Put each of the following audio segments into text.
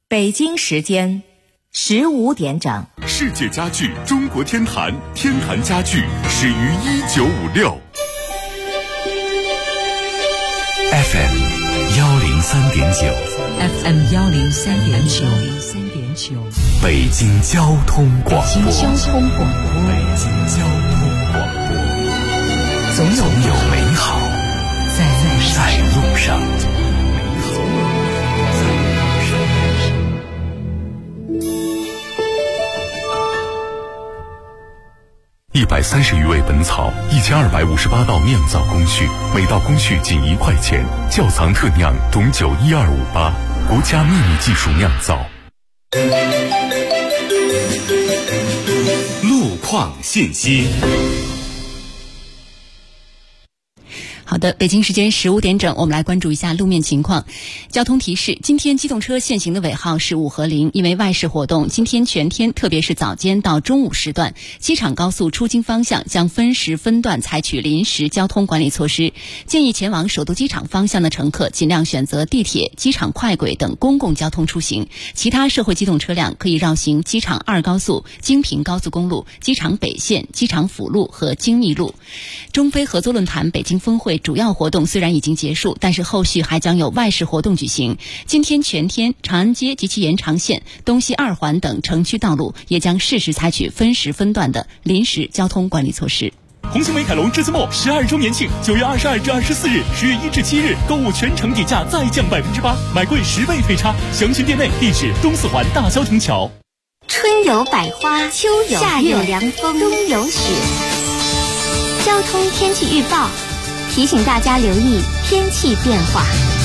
北京时间15点整。 世界家具中国天坛，天坛家具始于1956。 FM 103.9 FM 103.9 北京交通广播。 北京交通广播。总有美好在路上。130余味本草，1258道酿造工序，每道工序仅1块钱。窖藏特酿董酒12588，国家秘密技术酿造。 路况信息。 好的，北京时间15点整，我们来关注一下路面情况。交通提示：今天机动车限行的尾号是5和0，因为外事活动，今天全天，特别是早间到中午时段，机场高速出京方向将分时分段采取临时交通管理措施。建议前往首都机场方向的乘客尽量选择地铁、机场快轨等公共交通出行，其他社会机动车辆可以绕行机场2高速、京平高速公路、机场北线、机场辅路和京密路。中非合作论坛北京峰会主要活动虽然已经结束，但是后续还将有外事活动举行。今天全天，长安街及其延长线、东西2环等城区道路也将适时采取分时分段的临时交通管理措施。 红星美凯龙至字末12周年庆，9月22至24日，10月1至7日，购物全程底价再降8%，买贵10倍退差。详询店内，地址东4环大萧亭桥。 春有百花，秋有夏有凉风，冬有雪。交通天气预报提醒大家留意天气变化。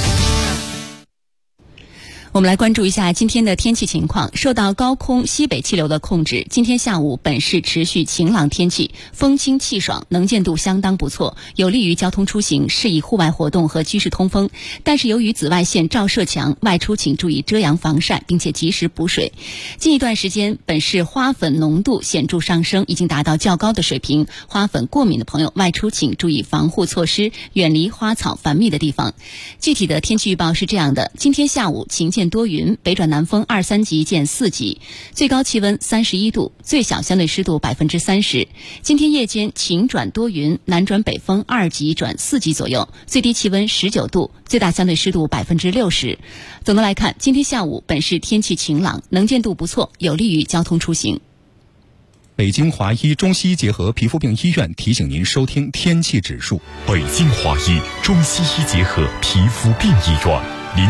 我们来关注一下今天的天气情况。受到高空西北气流的控制，今天下午本市持续晴朗天气，风轻气爽，能见度相当不错，有利于交通出行，适宜户外活动和居室通风。但是由于紫外线照射强，外出请注意遮阳防晒，并且及时补水。近一段时间，本市花粉浓度显著上升，已经达到较高的水平，花粉过敏的朋友外出请注意防护措施，远离花草繁密的地方。具体的天气预报是这样的：今天下午晴见多云，北转南风2、3级见4级，最高气温31度，最小相对湿度30%。今天夜间晴转多云，南转北风2级转4级左右，最低气温19度，最大相对湿度60%。总的来看，今天下午本市天气晴朗，能见度不错，有利于交通出行。 北京华医中西医结合皮肤病医院提醒您收听天气指数。 北京华医中西医结合皮肤病医院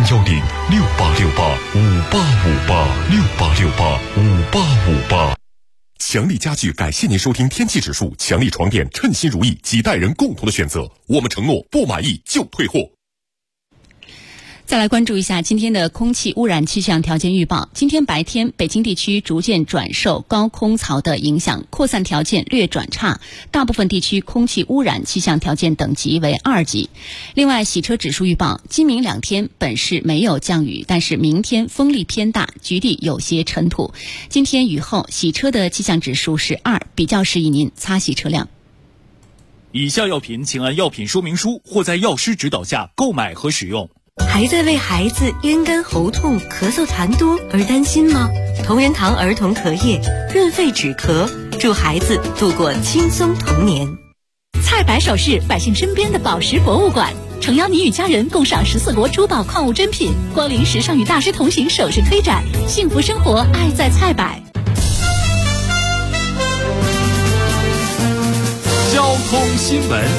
，0106868586858强力家具感谢您收听天气指数，强力床垫称心如意，几代人共同的选择，我们承诺不满意就退货。 再来关注一下今天的空气污染气象条件预报。今天白天，北京地区逐渐转受高空槽的影响，扩散条件略转差，大部分地区空气污染气象条件等级为2级。另外，洗车指数预报，今明2天本市没有降雨，但是明天风力偏大，局地有些尘土。今天雨后，洗车的气象指数是2，比较适宜您擦洗车辆。 以下药品请按药品说明书或在药师指导下购买和使用。 还在为孩子咽干喉痛、咳嗽痰多而担心吗？同仁堂儿童咳液润肺止咳，助孩子度过轻松童年。 菜百首饰，百姓身边的宝石博物馆，诚邀你与家人共赏14国珠宝矿物珍品，光临时尚与大师同行首饰推展，幸福生活爱在菜百。 交通新闻。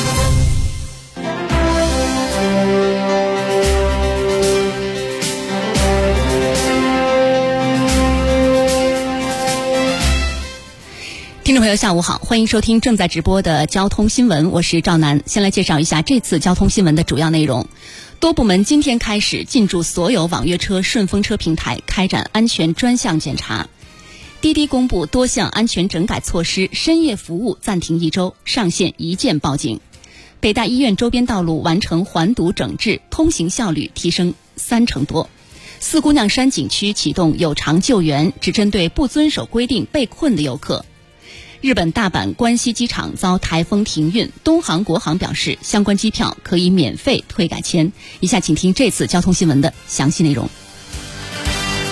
听众朋友下午好，欢迎收听正在直播的交通新闻，我是赵楠。先来介绍一下这次交通新闻的主要内容。多部门今天开始进驻所有网约车、顺风车平台，开展安全专项检查。滴滴公布多项安全整改措施，深夜服务暂停1周，上线一键报警。北大医院周边道路完成环堵整治，通行效率提升30%多。四姑娘山景区启动有偿救援，只针对不遵守规定被困的游客。日本大阪关西机场遭台风停运，东航、国航表示相关机票可以免费退改签。以下请听这次交通新闻的详细内容。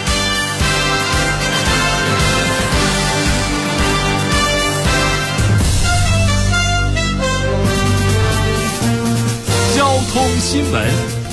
通新闻。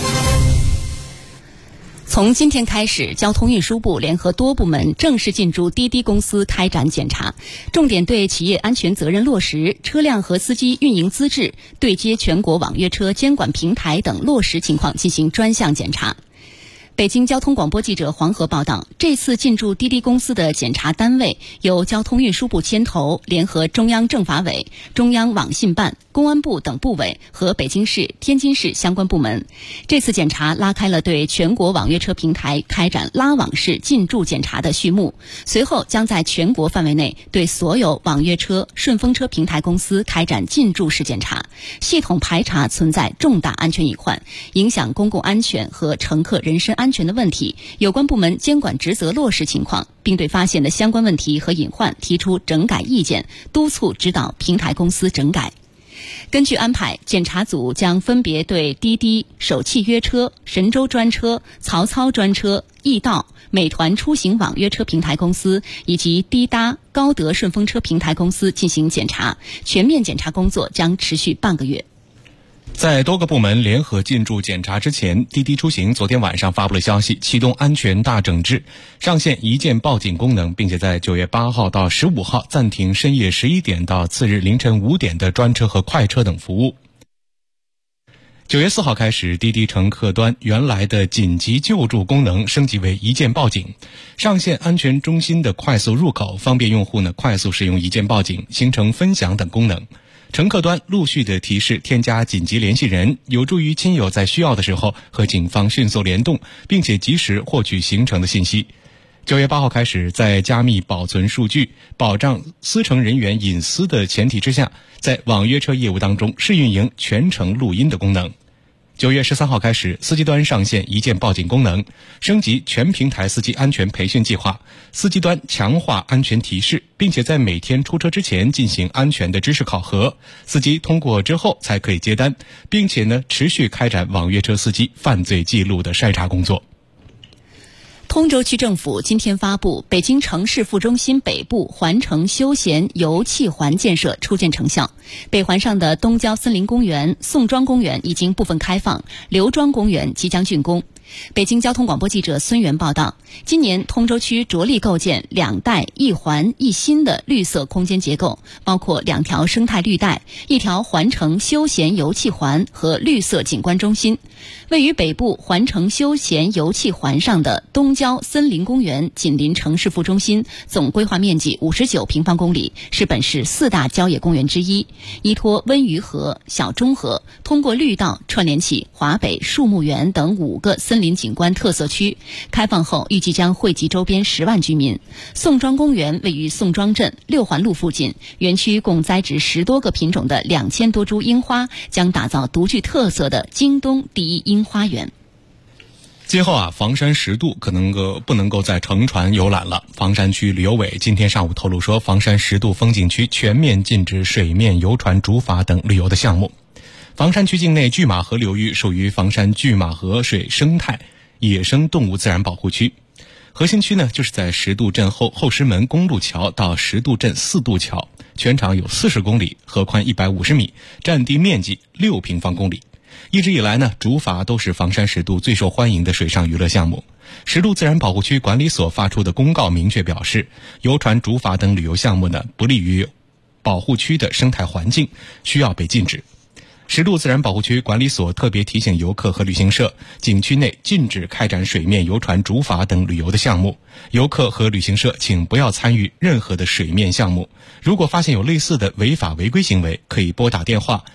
从今天开始，交通运输部联合多部门正式进驻滴滴公司开展检查，重点对企业安全责任落实、车辆和司机运营资质、对接全国网约车监管平台等落实情况进行专项检查。北京交通广播记者黄河报道，这次进驻滴滴公司的检查单位由交通运输部牵头，联合中央政法委、中央网信办、公安部等部委和北京市、天津市相关部门。这次检查拉开了对全国网约车平台开展拉网式进驻检查的序幕，随后将在全国范围内对所有网约车、顺风车平台公司开展进驻式检查，系统排查存在重大安全隐患、影响公共安全和乘客人身安全的问题，有关部门监管职责落实情况，并对发现的相关问题和隐患提出整改意见，督促指导平台公司整改。根据安排，检查组将分别对滴滴、首汽约车、神州专车、曹操专车、易到、美团出行网约车平台公司以及滴答、高德顺风车平台公司进行检查，全面检查工作将持续半个月。 在多个部门联合进驻检查之前，滴滴出行昨天晚上发布了消息，启动安全大整治，上线一键报警功能，并且在9月8号到15号暂停深夜11点到次日凌晨5点的专车和快车等服务。9月4号开始，滴滴乘客端原来的紧急救助功能升级为一键报警，上线安全中心的快速入口，方便用户快速使用一键报警、行程分享等功能。乘客端陆续的提示添加紧急联系人，有助于亲友在需要的时候和警方迅速联动，并且及时获取行程的信息。9月8号开始，在加密保存数据、保障司乘人员隐私的前提之下，在网约车业务当中试运营全程录音的功能。9月13号开始，司机端上线一键报警功能，升级全平台司机安全培训计划，司机端强化安全提示，并且在每天出车之前进行安全的知识考核，司机通过之后才可以接单，并且持续开展网约车司机犯罪记录的筛查工作。 通州区政府今天发布，北京城市副中心北部环城休闲游憩环建设初见成效。北环上的东郊森林公园、宋庄公园已经部分开放，刘庄公园即将竣工。北京交通广播记者孙源报道，今年通州区着力构建2带1环1新的绿色空间结构，包括2条生态绿带、1条环城休闲游憩环和绿色景观中心。位于北部环城休闲游憩环上的东郊森林公园紧邻城市副中心，总规划面积59平方公里，是本市4大郊野公园之一。依托温榆河、小中河，通过绿道串联起华北树木园等5个森林景观特色区，开放后预计将惠及周边10万居民。宋庄公园位于宋庄镇6环路附近，园区共栽植10多个品种的2000多株樱花，将打造独具特色的京东第一樱花园。 今后房山10渡可能不能够再乘船游览了。房山区旅游委今天上午透露说，房山10渡风景区全面禁止水面游船、竹筏等旅游的项目。房山区境内拒马河流域属于房山拒马河水生态野生动物自然保护区。核心区就是在10渡镇后石门公路桥到10渡镇4渡桥，全长有40公里，河宽150米，占地面积6平方公里。一直以来竹筏都是房山10渡最受欢迎的水上娱乐项目。10渡自然保护区管理所发出的公告明确表示，游船、竹筏等旅游项目不利于保护区的生态环境，需要被禁止。10渡自然保护区管理所特别提醒游客和旅行社，景区内禁止开展水面游船、竹筏等旅游的项目，游客和旅行社请不要参与任何的水面项目。如果发现有类似的违法违规行为，可以拨打电话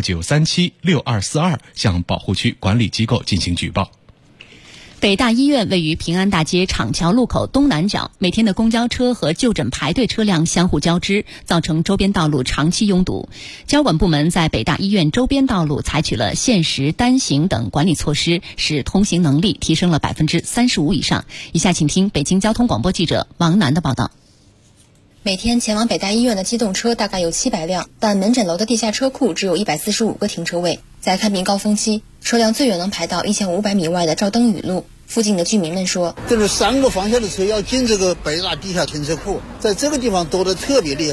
69376242向保护区管理机构进行举报。 北大医院位于平安大街厂桥路口东南角，每天的公交车和就诊排队车辆相互交织，造成周边道路长期拥堵。交管部门在北大医院周边道路采取了限时、单行等管理措施，使通行能力提升了35%以上。以下请听北京交通广播记者王楠的报道。 每天前往北大医院的机动车大概有700辆，但门诊楼的地下车库只有145个停车位。在开屏高峰期，车辆最远能排到1500米外的赵登禹路。附近的居民们说， 这是3个方向的车要进这个北大地下停车库，在这个地方堵得特别厉害，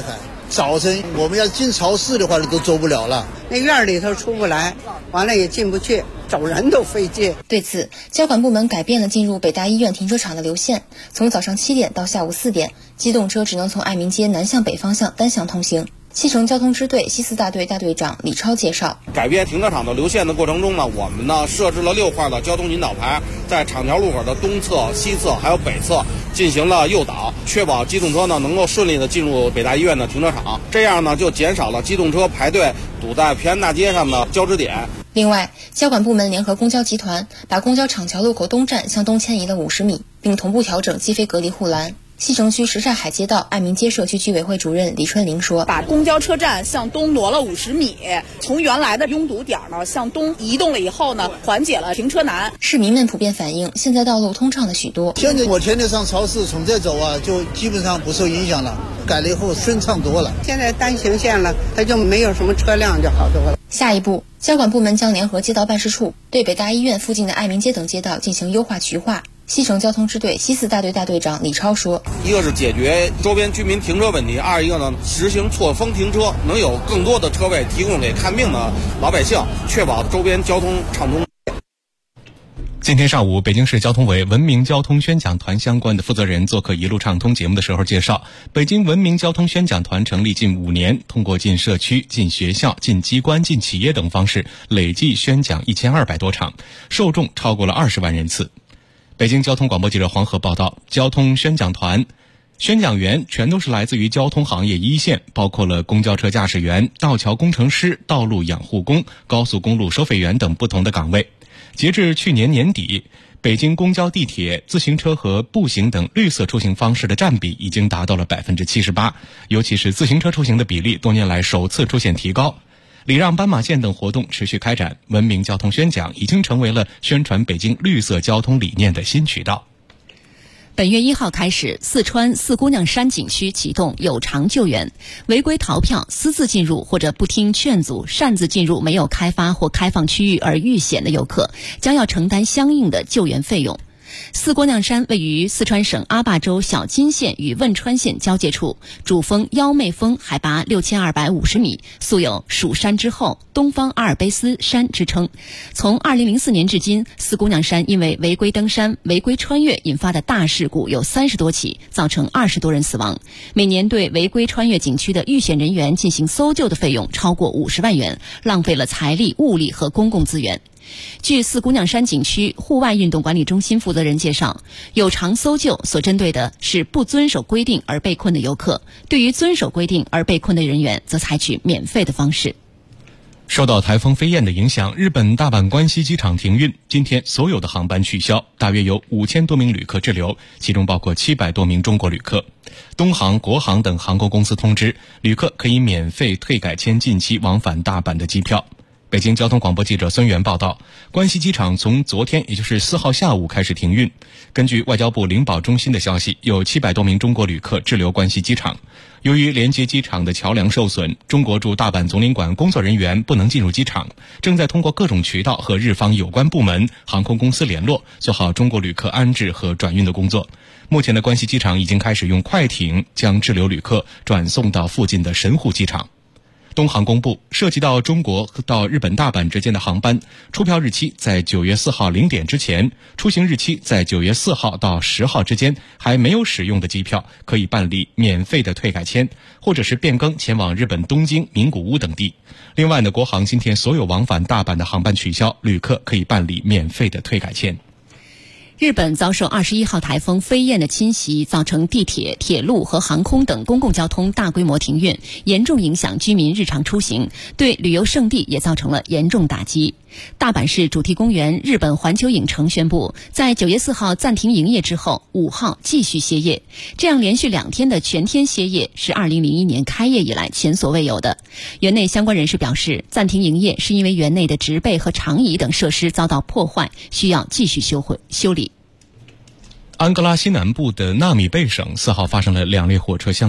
早晨我们要进超市的话都走不了了， 那院里头出不来，完了也进不去，走人都费劲。 对此，交管部门改变了进入北大医院停车场的流线，从早上7点到下午4点，机动车只能从爱民街南向北方向单向通行。西城交通支队西四大队大队长李超介绍， 改变停车场的流线的过程中呢，我们呢设置了6块的交通引导牌，在厂桥路口的东侧、西侧还有北侧进行了诱导，确保机动车呢能够顺利的进入北大医院的停车场，这样呢就减少了机动车排队堵在平安大街上的交织点。 另外，交管部门联合公交集团把公交厂桥路口东站向东迁移了50米，并同步调整机非隔离护栏。西城区什刹海街道爱民街社区居委会主任李春玲说， 把公交车站向东挪了50米，从原来的拥堵点呢向东移动了以后呢，缓解了停车难。 市民们普遍反映，现在道路通畅了许多。 现在我天天上超市，从这走啊，就基本上不受影响了，改了以后顺畅多了。 现在单行线了，它就没有什么车辆，就好多了。 下一步，交管部门将联合街道办事处对北大医院附近的爱民街等街道进行优化渠化。西城交通支队西四大队大队长李超说， 一个是解决周边居民停车问题，二一个呢实行错峰停车，能有更多的车位提供给看病的老百姓，确保周边交通畅通。 今天上午，北京市交通委文明交通宣讲团相关的负责人做客一路畅通节目的时候介绍，北京文明交通宣讲团成立近5年，通过进社区、进学校、进机关、进企业等方式，累计宣讲1200多场，受众超过了20万人次。北京交通广播记者黄河报道，交通宣讲团宣讲员全都是来自于交通行业一线，包括了公交车驾驶员、道桥工程师、道路养护工、高速公路收费员等不同的岗位。截至去年年底，北京公交、地铁、自行车和步行等绿色出行方式的占比已经达到了78%，尤其是自行车出行的比例多年来首次出现提高。礼让斑马线等活动持续开展，文明交通宣讲已经成为了宣传北京绿色交通理念的新渠道。 本月1号开始，四川四姑娘山景区启动有偿救援，违规逃票、私自进入或者不听劝阻擅自进入没有开发或开放区域而遇险的游客，将要承担相应的救援费用。四姑娘山位于四川省阿坝州小金县与汶川县交界处，主峰幺妹峰海拔6250米，素有蜀山之后、东方阿尔卑斯山之称。从2004年至今，四姑娘山因为违规登山、违规穿越引发的大事故有30多起，造成20多人死亡。每年对违规穿越景区的遇险人员进行搜救的费用超过50万元，浪费了财力、物力和公共资源。据四姑娘山景区户外运动管理中心负责人介绍，有偿搜救所针对的是不遵守规定而被困的游客，对于遵守规定而被困的人员则采取免费的方式。 受到台风飞燕的影响，日本大阪关西机场停运，今天所有的航班取消，大约有5000多名旅客滞留，其中包括700多名中国旅客。东航、国航等航空公司通知，旅客可以免费退改签近期往返大阪的机票。北京交通广播记者孙源报道，关西机场从昨天也就是4号下午开始停运。根据外交部领保中心的消息，有700多名中国旅客滞留关西机场。由于连接机场的桥梁受损，中国驻大阪总领馆工作人员不能进入机场，正在通过各种渠道和日方有关部门、航空公司联络，做好中国旅客安置和转运的工作。目前的关西机场已经开始用快艇将滞留旅客转送到附近的神户机场。东航公布，涉及到中国到日本大阪之间的航班，出票日期在9月4号0点之前，出行日期在9月4号到10号之间，还没有使用的机票可以办理免费的退改签，或者是变更前往日本东京、名古屋等地。另外呢，国航今天所有往返大阪的航班取消，旅客可以办理免费的退改签。 日本遭受21号台风飞燕的侵袭，造成地铁、铁路和航空等公共交通大规模停运，严重影响居民日常出行，对旅游胜地也造成了严重打击。大阪市主题公园日本环球影城宣布，在9月4号暂停营业之后，5号继续歇业。这样连续2天的全天歇业是2001年开业以来前所未有的。园内相关人士表示，暂停营业是因为园内的植被和长椅等设施遭到破坏，需要继续修理。 安哥拉西南部的纳米贝省4号发生了2列火车相